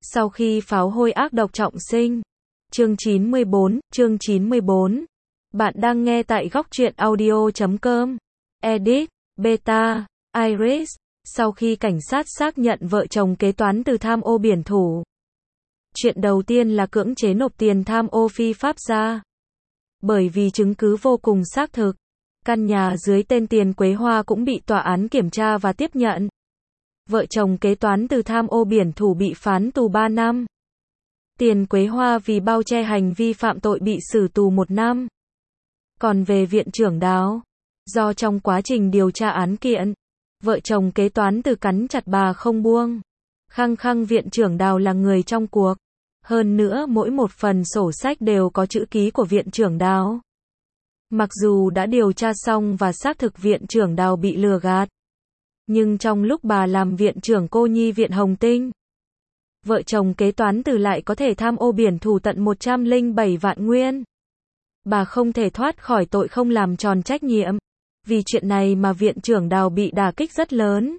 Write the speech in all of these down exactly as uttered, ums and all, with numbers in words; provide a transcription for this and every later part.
Sau khi pháo hôi ác độc trọng sinh. Chương chín mươi bốn, chương chín mươi bốn. Bạn đang nghe tại góc truyện audio chấm com. Edit, Beta, Iris. Sau khi cảnh sát xác nhận vợ chồng kế toán từ tham ô biển thủ. Chuyện đầu tiên là cưỡng chế nộp tiền tham ô phi pháp ra. Bởi vì chứng cứ vô cùng xác thực, căn nhà dưới tên Tiền Quế Hoa cũng bị tòa án kiểm tra và tiếp nhận. Vợ chồng kế toán từ tham ô biển thủ bị phán tù ba năm. Tiền Quế Hoa vì bao che hành vi phạm tội bị xử tù một năm. Còn về viện trưởng Đào, do trong quá trình điều tra án kiện, vợ chồng kế toán từ cắn chặt bà không buông. Khăng khăng viện trưởng Đào là người trong cuộc. Hơn nữa mỗi một phần sổ sách đều có chữ ký của viện trưởng Đào. Mặc dù đã điều tra xong và xác thực viện trưởng Đào bị lừa gạt, nhưng trong lúc bà làm viện trưởng cô nhi viện Hồng Tinh, vợ chồng kế toán từ lại có thể tham ô biển thủ tận một trăm lẻ bảy vạn nguyên. Bà không thể thoát khỏi tội không làm tròn trách nhiệm. Vì chuyện này mà viện trưởng Đào bị đả kích rất lớn.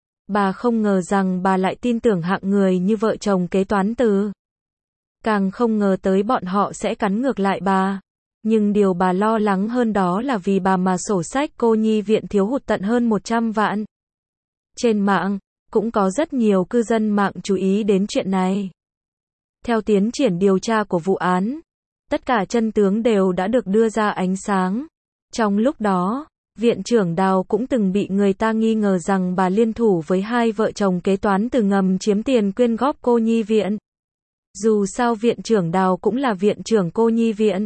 Bà không ngờ rằng bà lại tin tưởng hạng người như vợ chồng kế toán từ. Càng không ngờ tới bọn họ sẽ cắn ngược lại bà. Nhưng điều bà lo lắng hơn đó là vì bà mà sổ sách cô nhi viện thiếu hụt tận hơn một trăm vạn. Trên mạng, cũng có rất nhiều cư dân mạng chú ý đến chuyện này. Theo tiến triển điều tra của vụ án, tất cả chân tướng đều đã được đưa ra ánh sáng. Trong lúc đó, viện trưởng Đào cũng từng bị người ta nghi ngờ rằng bà liên thủ với hai vợ chồng kế toán từ ngầm chiếm tiền quyên góp cô nhi viện. Dù sao viện trưởng Đào cũng là viện trưởng cô nhi viện.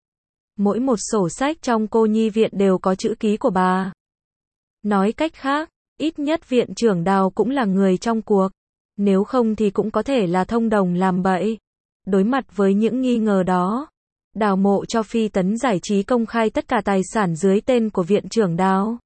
Mỗi một sổ sách trong cô nhi viện đều có chữ ký của bà. Nói cách khác, ít nhất viện trưởng Đào cũng là người trong cuộc. Nếu không thì cũng có thể là thông đồng làm bậy. Đối mặt với những nghi ngờ đó, Đào Mộ cho Phi Tấn Giải trí công khai tất cả tài sản dưới tên của viện trưởng Đào.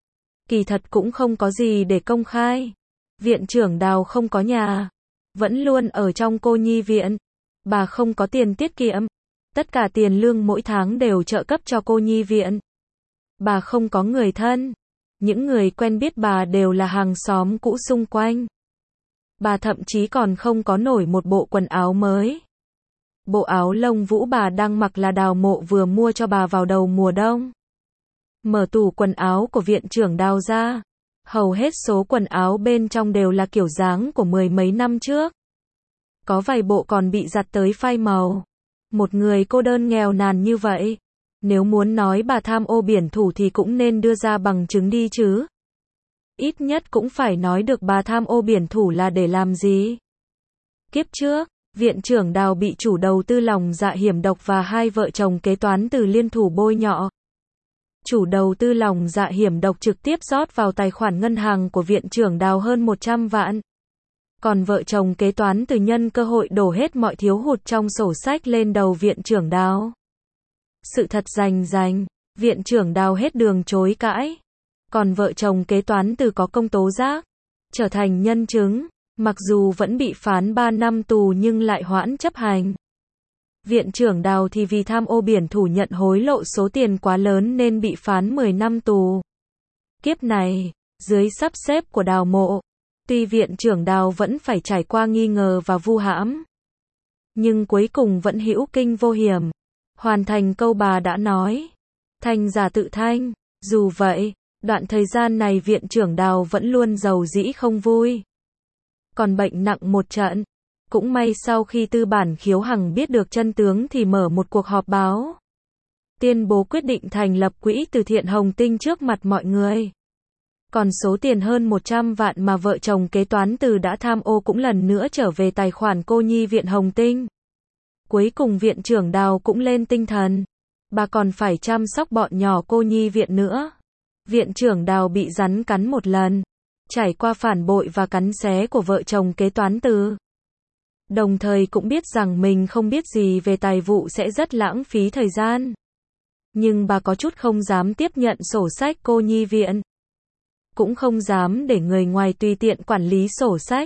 Kỳ thật cũng không có gì để công khai. Viện trưởng Đào không có nhà, vẫn luôn ở trong cô nhi viện. Bà không có tiền tiết kiệm. Tất cả tiền lương mỗi tháng đều trợ cấp cho cô nhi viện. Bà không có người thân. Những người quen biết bà đều là hàng xóm cũ xung quanh. Bà thậm chí còn không có nổi một bộ quần áo mới. Bộ áo lông vũ bà đang mặc là Đào Mộ vừa mua cho bà vào đầu mùa đông. Mở tủ quần áo của viện trưởng Đào ra, hầu hết số quần áo bên trong đều là kiểu dáng của mười mấy năm trước. Có vài bộ còn bị giặt tới phai màu. Một người cô đơn nghèo nàn như vậy, nếu muốn nói bà tham ô biển thủ thì cũng nên đưa ra bằng chứng đi chứ. Ít nhất cũng phải nói được bà tham ô biển thủ là để làm gì. Kiếp trước, viện trưởng Đào bị chủ đầu tư lòng dạ hiểm độc và hai vợ chồng kế toán từ liên thủ bôi nhọ. Chủ đầu tư lòng dạ hiểm độc trực tiếp rót vào tài khoản ngân hàng của viện trưởng Đào hơn một trăm vạn. Còn vợ chồng kế toán từ nhân cơ hội đổ hết mọi thiếu hụt trong sổ sách lên đầu viện trưởng Đào. Sự thật rành rành, viện trưởng Đào hết đường chối cãi. Còn vợ chồng kế toán từ có công tố giác, trở thành nhân chứng, mặc dù vẫn bị phán ba năm tù nhưng lại hoãn chấp hành. Viện trưởng Đào thì vì tham ô biển thủ nhận hối lộ số tiền quá lớn nên bị phán mười năm tù. Kiếp này, dưới sắp xếp của Đào Mộ, tuy viện trưởng Đào vẫn phải trải qua nghi ngờ và vu hãm, nhưng cuối cùng vẫn hữu kinh vô hiểm, hoàn thành câu bà đã nói. Thanh giả tự thanh. Dù vậy, đoạn thời gian này viện trưởng Đào vẫn luôn giàu dĩ không vui. Còn bệnh nặng một trận. Cũng may sau khi tư bản Khiếu Hằng biết được chân tướng thì mở một cuộc họp báo, tuyên bố quyết định thành lập quỹ từ thiện Hồng Tinh trước mặt mọi người. Còn số tiền hơn một trăm vạn mà vợ chồng kế toán từ đã tham ô cũng lần nữa trở về tài khoản cô nhi viện Hồng Tinh. Cuối cùng viện trưởng Đào cũng lên tinh thần. Bà còn phải chăm sóc bọn nhỏ cô nhi viện nữa. Viện trưởng Đào bị rắn cắn một lần, trải qua phản bội và cắn xé của vợ chồng kế toán từ. Đồng thời cũng biết rằng mình không biết gì về tài vụ sẽ rất lãng phí thời gian. Nhưng bà có chút không dám tiếp nhận sổ sách cô nhi viện. Cũng không dám để người ngoài tùy tiện quản lý sổ sách.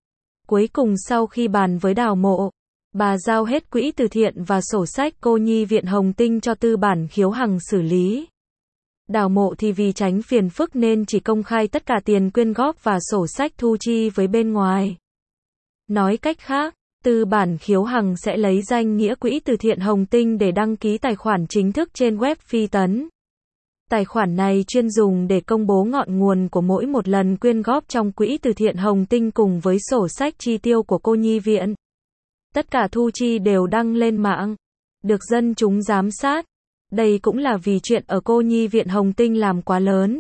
Cuối cùng sau khi bàn với Đào Mộ, bà giao hết quỹ từ thiện và sổ sách cô nhi viện Hồng Tinh cho tư bản Khiếu Hằng xử lý. Đào Mộ thì vì tránh phiền phức nên chỉ công khai tất cả tiền quyên góp và sổ sách thu chi với bên ngoài. Nói cách khác, Tư bản Khiếu Hằng sẽ lấy danh nghĩa Quỹ từ thiện Hồng Tinh để đăng ký tài khoản chính thức trên web Phi Tấn. Tài khoản này chuyên dùng để công bố ngọn nguồn của mỗi một lần quyên góp trong Quỹ từ thiện Hồng Tinh cùng với sổ sách chi tiêu của cô nhi viện. Tất cả thu chi đều đăng lên mạng, được dân chúng giám sát. Đây cũng là vì chuyện ở cô nhi viện Hồng Tinh làm quá lớn.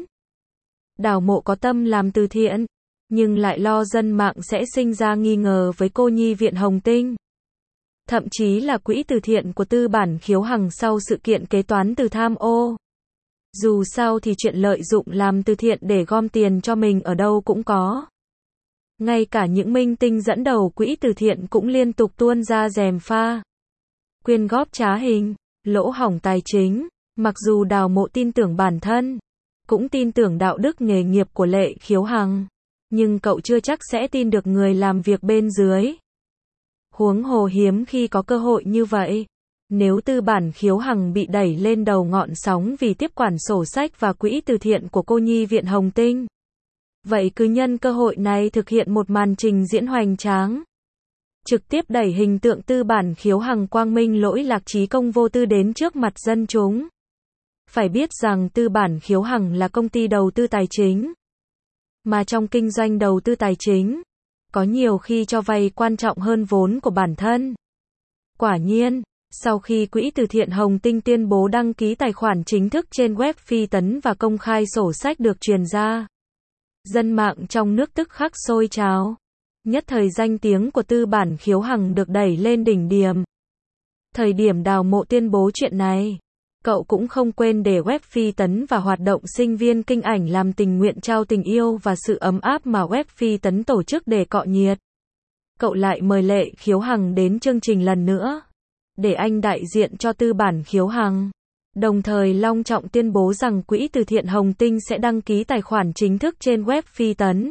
Đào Mộ có tâm làm từ thiện, nhưng lại lo dân mạng sẽ sinh ra nghi ngờ với cô nhi viện Hồng Tinh. Thậm chí là quỹ từ thiện của Tư bản Khiếu Hằng sau sự kiện kế toán từ tham ô. Dù sao thì chuyện lợi dụng làm từ thiện để gom tiền cho mình ở đâu cũng có. Ngay cả những minh tinh dẫn đầu quỹ từ thiện cũng liên tục tuôn ra gièm pha. Quyên góp trá hình, lỗ hổng tài chính. Mặc dù Đào Mộ tin tưởng bản thân, cũng tin tưởng đạo đức nghề nghiệp của Lệ Khiếu Hằng, nhưng cậu chưa chắc sẽ tin được người làm việc bên dưới. Huống hồ hiếm khi có cơ hội như vậy. Nếu Tư bản Khiếu Hằng bị đẩy lên đầu ngọn sóng vì tiếp quản sổ sách và quỹ từ thiện của cô nhi viện Hồng Tinh, vậy cứ nhân cơ hội này thực hiện một màn trình diễn hoành tráng. Trực tiếp đẩy hình tượng Tư bản Khiếu Hằng quang minh lỗi lạc trí công vô tư đến trước mặt dân chúng. Phải biết rằng Tư bản Khiếu Hằng là công ty đầu tư tài chính. Mà trong kinh doanh đầu tư tài chính, có nhiều khi cho vay quan trọng hơn vốn của bản thân. Quả nhiên, sau khi Quỹ từ thiện Hồng Tinh tuyên bố đăng ký tài khoản chính thức trên web Phi Tấn và công khai sổ sách được truyền ra, dân mạng trong nước tức khắc sôi trào. Nhất thời danh tiếng của Tư bản Khiếu Hằng được đẩy lên đỉnh điểm. Thời điểm Đào Mộ tuyên bố chuyện này, cậu cũng không quên để web Phi Tấn và hoạt động sinh viên kinh ảnh làm tình nguyện trao tình yêu và sự ấm áp mà web Phi Tấn tổ chức để cọ nhiệt. Cậu lại mời Lệ Khiếu Hằng đến chương trình lần nữa, để anh đại diện cho Tư bản Khiếu Hằng. Đồng thời long trọng tuyên bố rằng Quỹ từ thiện Hồng Tinh sẽ đăng ký tài khoản chính thức trên web Phi Tấn.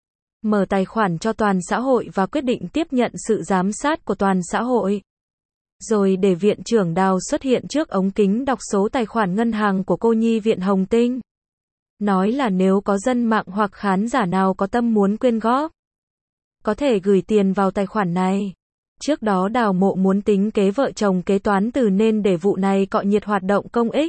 Mở tài khoản cho toàn xã hội và quyết định tiếp nhận sự giám sát của toàn xã hội. Rồi để viện trưởng Đào xuất hiện trước ống kính đọc số tài khoản ngân hàng của cô nhi viện Hồng Tinh. Nói là nếu có dân mạng hoặc khán giả nào có tâm muốn quyên góp, có thể gửi tiền vào tài khoản này. Trước đó Đào Mộ muốn tính kế vợ chồng kế toán từ nên để vụ này cọ nhiệt hoạt động công ích.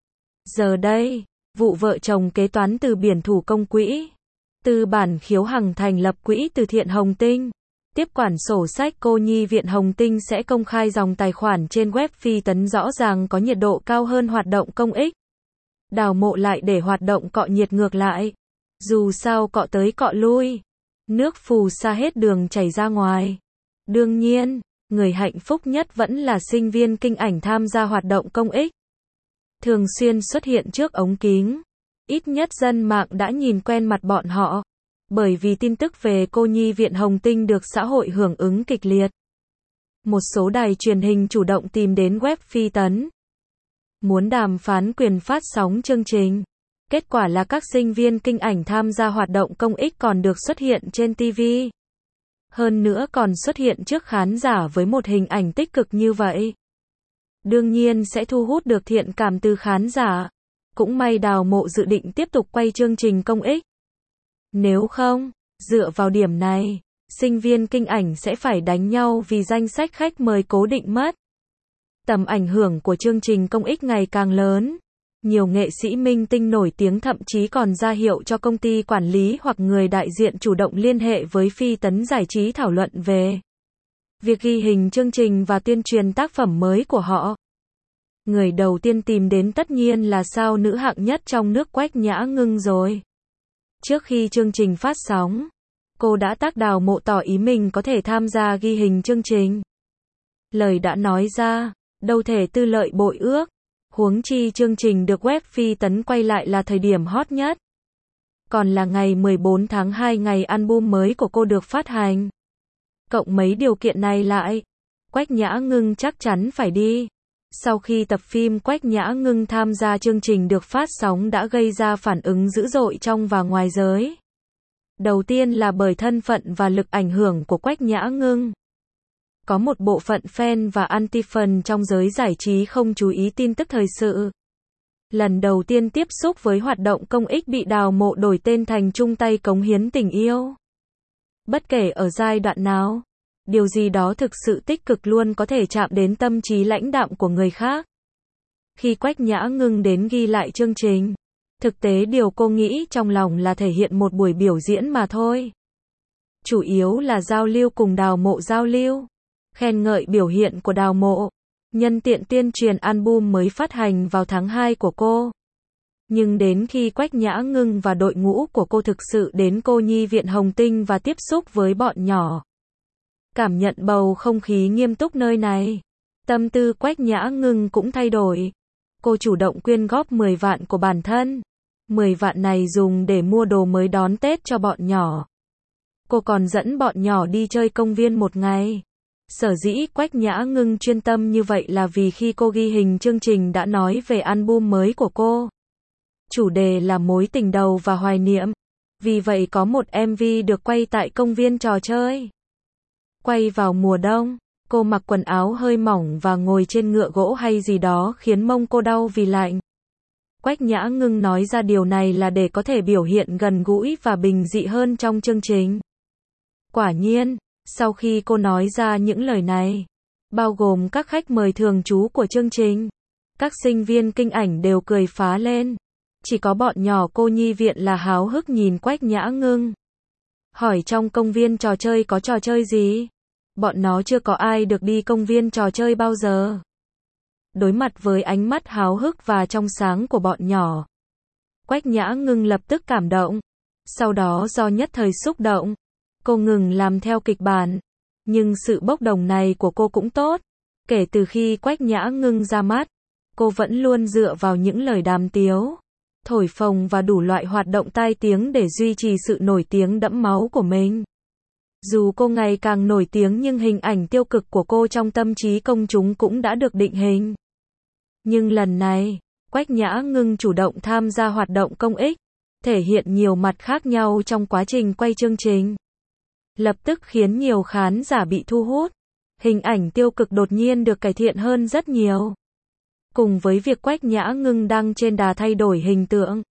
Giờ đây, vụ vợ chồng kế toán từ biển thủ công quỹ. Tư bản Khiếu Hằng thành lập Quỹ từ thiện Hồng Tinh. Tiếp quản sổ sách cô nhi viện Hồng Tinh sẽ công khai dòng tài khoản trên web Phi Tấn rõ ràng có nhiệt độ cao hơn hoạt động công ích. Đào Mộ lại để hoạt động cọ nhiệt ngược lại. Dù sao cọ tới cọ lui, nước phù sa hết đường chảy ra ngoài. Đương nhiên, người hạnh phúc nhất vẫn là sinh viên kinh ảnh tham gia hoạt động công ích. Thường xuyên xuất hiện trước ống kính. Ít nhất dân mạng đã nhìn quen mặt bọn họ. Bởi vì tin tức về cô nhi viện Hồng Tinh được xã hội hưởng ứng kịch liệt. Một số đài truyền hình chủ động tìm đến web Phi Tấn, muốn đàm phán quyền phát sóng chương trình. Kết quả là các sinh viên kinh ảnh tham gia hoạt động công ích còn được xuất hiện trên ti vi. Hơn nữa còn xuất hiện trước khán giả với một hình ảnh tích cực như vậy. Đương nhiên sẽ thu hút được thiện cảm từ khán giả. Cũng may Đào Mộ dự định tiếp tục quay chương trình công ích. Nếu không, dựa vào điểm này, sinh viên kinh ảnh sẽ phải đánh nhau vì danh sách khách mời cố định mất. Tầm ảnh hưởng của chương trình công ích ngày càng lớn. Nhiều nghệ sĩ minh tinh nổi tiếng thậm chí còn ra hiệu cho công ty quản lý hoặc người đại diện chủ động liên hệ với Phi Tấn Giải trí thảo luận về việc ghi hình chương trình và tuyên truyền tác phẩm mới của họ. Người đầu tiên tìm đến tất nhiên là sao nữ hạng nhất trong nước Quách Nhã Ngưng rồi. Trước khi chương trình phát sóng, cô đã tác Đào Mộ tỏ ý mình có thể tham gia ghi hình chương trình. Lời đã nói ra, đâu thể tư lợi bội ước. Huống chi chương trình được web Phi Tấn quay lại là thời điểm hot nhất. Còn là ngày mười bốn tháng hai ngày album mới của cô được phát hành. Cộng mấy điều kiện này lại, Quách Nhã Ngưng chắc chắn phải đi. Sau khi tập phim Quách Nhã Ngưng tham gia chương trình được phát sóng đã gây ra phản ứng dữ dội trong và ngoài giới. Đầu tiên là bởi thân phận và lực ảnh hưởng của Quách Nhã Ngưng. Có một bộ phận fan và anti-fan trong giới giải trí không chú ý tin tức thời sự. Lần đầu tiên tiếp xúc với hoạt động công ích bị Đào Mộ đổi tên thành chung tay cống hiến tình yêu. Bất kể ở giai đoạn nào, điều gì đó thực sự tích cực luôn có thể chạm đến tâm trí lãnh đạm của người khác. Khi Quách Nhã Ngưng đến ghi lại chương trình, thực tế điều cô nghĩ trong lòng là thể hiện một buổi biểu diễn mà thôi. Chủ yếu là giao lưu cùng Đào Mộ giao lưu, khen ngợi biểu hiện của Đào Mộ, nhân tiện tuyên truyền album mới phát hành vào tháng hai của cô. Nhưng đến khi Quách Nhã Ngưng và đội ngũ của cô thực sự đến cô nhi viện Hồng Tinh và tiếp xúc với bọn nhỏ, cảm nhận bầu không khí nghiêm túc nơi này, tâm tư Quách Nhã Ngưng cũng thay đổi. Cô chủ động quyên góp mười vạn của bản thân. mười vạn này dùng để mua đồ mới đón Tết cho bọn nhỏ. Cô còn dẫn bọn nhỏ đi chơi công viên một ngày. Sở dĩ Quách Nhã Ngưng chuyên tâm như vậy là vì khi cô ghi hình chương trình đã nói về album mới của cô. Chủ đề là mối tình đầu và hoài niệm. Vì vậy có một em vê được quay tại công viên trò chơi. Quay vào mùa đông, cô mặc quần áo hơi mỏng và ngồi trên ngựa gỗ hay gì đó khiến mông cô đau vì lạnh. Quách Nhã Ngưng nói ra điều này là để có thể biểu hiện gần gũi và bình dị hơn trong chương trình. Quả nhiên, sau khi cô nói ra những lời này, bao gồm các khách mời thường trú của chương trình, các sinh viên kinh ảnh đều cười phá lên. Chỉ có bọn nhỏ cô nhi viện là háo hức nhìn Quách Nhã Ngưng. Hỏi trong công viên trò chơi có trò chơi gì? Bọn nó chưa có ai được đi công viên trò chơi bao giờ. Đối mặt với ánh mắt háo hức và trong sáng của bọn nhỏ, Quách Nhã Ngưng lập tức cảm động. Sau đó do nhất thời xúc động, cô ngừng làm theo kịch bản. Nhưng sự bốc đồng này của cô cũng tốt. Kể từ khi Quách Nhã Ngưng ra mắt, cô vẫn luôn dựa vào những lời đàm tiếu, thổi phồng và đủ loại hoạt động tai tiếng để duy trì sự nổi tiếng đẫm máu của mình. Dù cô ngày càng nổi tiếng nhưng hình ảnh tiêu cực của cô trong tâm trí công chúng cũng đã được định hình. Nhưng lần này, Quách Nhã Ngưng chủ động tham gia hoạt động công ích, thể hiện nhiều mặt khác nhau trong quá trình quay chương trình. Lập tức khiến nhiều khán giả bị thu hút. Hình ảnh tiêu cực đột nhiên được cải thiện hơn rất nhiều. Cùng với việc Quách Nhã Ngưng đang trên đà thay đổi hình tượng,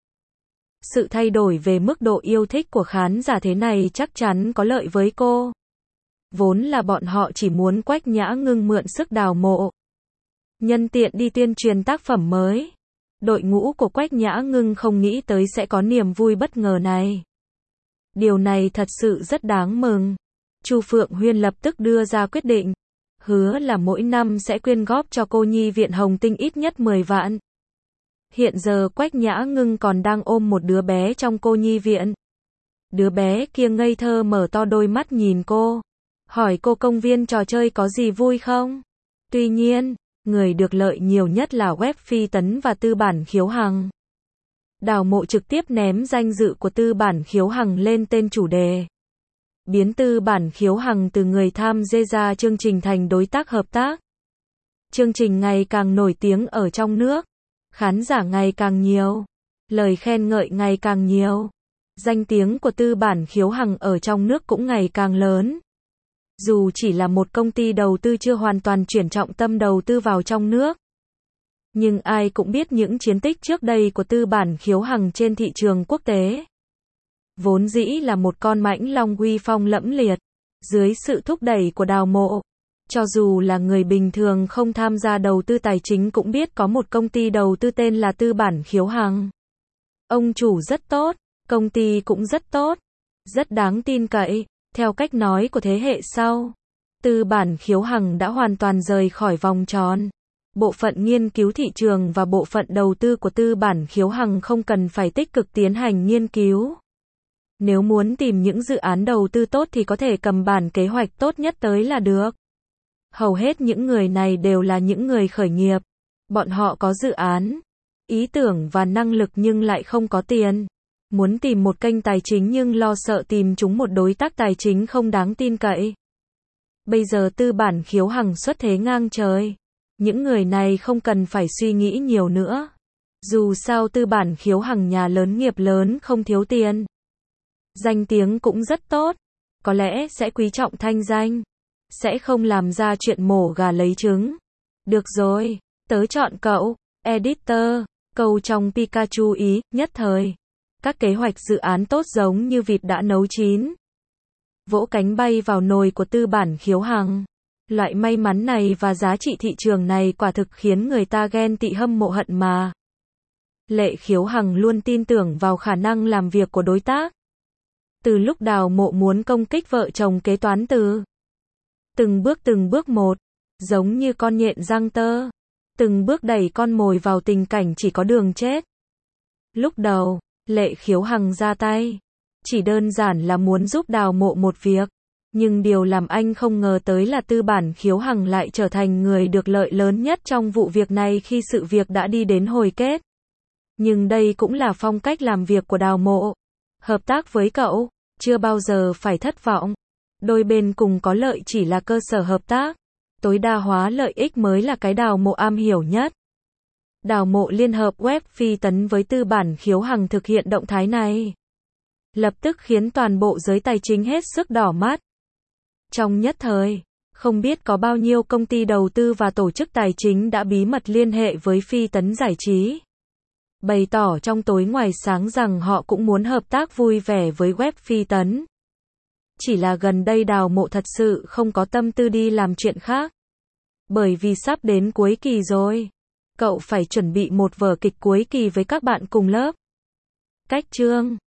sự thay đổi về mức độ yêu thích của khán giả thế này chắc chắn có lợi với cô. Vốn là bọn họ chỉ muốn Quách Nhã Ngưng mượn sức Đào Mộ, nhân tiện đi tuyên truyền tác phẩm mới. Đội ngũ của Quách Nhã Ngưng không nghĩ tới sẽ có niềm vui bất ngờ này. Điều này thật sự rất đáng mừng. Chu Phượng Huyên lập tức đưa ra quyết định, hứa là mỗi năm sẽ quyên góp cho cô nhi viện Hồng Tinh ít nhất mười vạn. Hiện giờ Quách Nhã Ngưng còn đang ôm một đứa bé trong cô nhi viện. Đứa bé kia ngây thơ mở to đôi mắt nhìn cô, hỏi cô công viên trò chơi có gì vui không? Tuy nhiên, người được lợi nhiều nhất là web Phi Tấn và Tư bản Khiếu Hằng. Đào Mộ trực tiếp ném danh dự của Tư bản Khiếu Hằng lên tên chủ đề, biến Tư bản Khiếu Hằng từ người tham gia chương trình thành đối tác hợp tác. Chương trình ngày càng nổi tiếng ở trong nước, khán giả ngày càng nhiều, lời khen ngợi ngày càng nhiều. Danh tiếng của Tư bản Khiếu Hằng ở trong nước cũng ngày càng lớn. Dù chỉ là một công ty đầu tư chưa hoàn toàn chuyển trọng tâm đầu tư vào trong nước, nhưng ai cũng biết những chiến tích trước đây của Tư bản Khiếu Hằng trên thị trường quốc tế. Vốn dĩ là một con mãnh long uy phong lẫm liệt, dưới sự thúc đẩy của Đào Mộ, cho dù là người bình thường không tham gia đầu tư tài chính cũng biết có một công ty đầu tư tên là Tư bản Khiếu Hằng. Ông chủ rất tốt, công ty cũng rất tốt, rất đáng tin cậy. Theo cách nói của thế hệ sau, Tư bản Khiếu Hằng đã hoàn toàn rời khỏi vòng tròn. Bộ phận nghiên cứu thị trường và bộ phận đầu tư của Tư bản Khiếu Hằng không cần phải tích cực tiến hành nghiên cứu. Nếu muốn tìm những dự án đầu tư tốt thì có thể cầm bản kế hoạch tốt nhất tới là được. Hầu hết những người này đều là những người khởi nghiệp. Bọn họ có dự án, ý tưởng và năng lực nhưng lại không có tiền. Muốn tìm một kênh tài chính nhưng lo sợ tìm chúng một đối tác tài chính không đáng tin cậy. Bây giờ Tư bản Khiếu Hằng xuất thế ngang trời. Những người này không cần phải suy nghĩ nhiều nữa. Dù sao Tư bản Khiếu Hằng nhà lớn nghiệp lớn không thiếu tiền. Danh tiếng cũng rất tốt. Có lẽ sẽ quý trọng thanh danh. Sẽ không làm ra chuyện mổ gà lấy trứng. Được rồi, tớ chọn cậu, editor. Câu trong Pikachu ý, nhất thời. Các kế hoạch dự án tốt giống như vịt đã nấu chín. vỗ cánh bay vào nồi của tư bản Khiếu Hằng. Loại may mắn này và giá trị thị trường này quả thực khiến người ta ghen tị hâm mộ hận mà. Lệ Khiếu Hằng luôn tin tưởng vào khả năng làm việc của đối tác. Từ lúc Đào Mộ muốn công kích vợ chồng kế toán Từ, từng bước từng bước một, giống như con nhện răng tơ, từng bước đẩy con mồi vào tình cảnh chỉ có đường chết. Lúc đầu, Lệ Khiếu Hằng ra tay, chỉ đơn giản là muốn giúp Đào Mộ một việc, nhưng điều làm anh không ngờ tới là tư bản Khiếu Hằng lại trở thành người được lợi lớn nhất trong vụ việc này khi sự việc đã đi đến hồi kết. Nhưng đây cũng là phong cách làm việc của Đào Mộ. Hợp tác với cậu, chưa bao giờ phải thất vọng. Đôi bên cùng có lợi chỉ là cơ sở hợp tác. Tối đa hóa lợi ích mới là cái Đào Mộ am hiểu nhất. Đào Mộ liên hợp web Phi Tấn với tư bản Khiếu Hằng thực hiện động thái này, lập tức khiến toàn bộ giới tài chính hết sức đỏ mắt. Trong nhất thời, không biết có bao nhiêu công ty đầu tư và tổ chức tài chính đã bí mật liên hệ với Phi Tấn Giải trí, bày tỏ trong tối ngoài sáng rằng họ cũng muốn hợp tác vui vẻ với web Phi Tấn. Chỉ là gần đây Đào Mộ thật sự không có tâm tư đi làm chuyện khác. Bởi vì sắp đến cuối kỳ rồi. Cậu phải chuẩn bị một vở kịch cuối kỳ với các bạn cùng lớp. Cách chương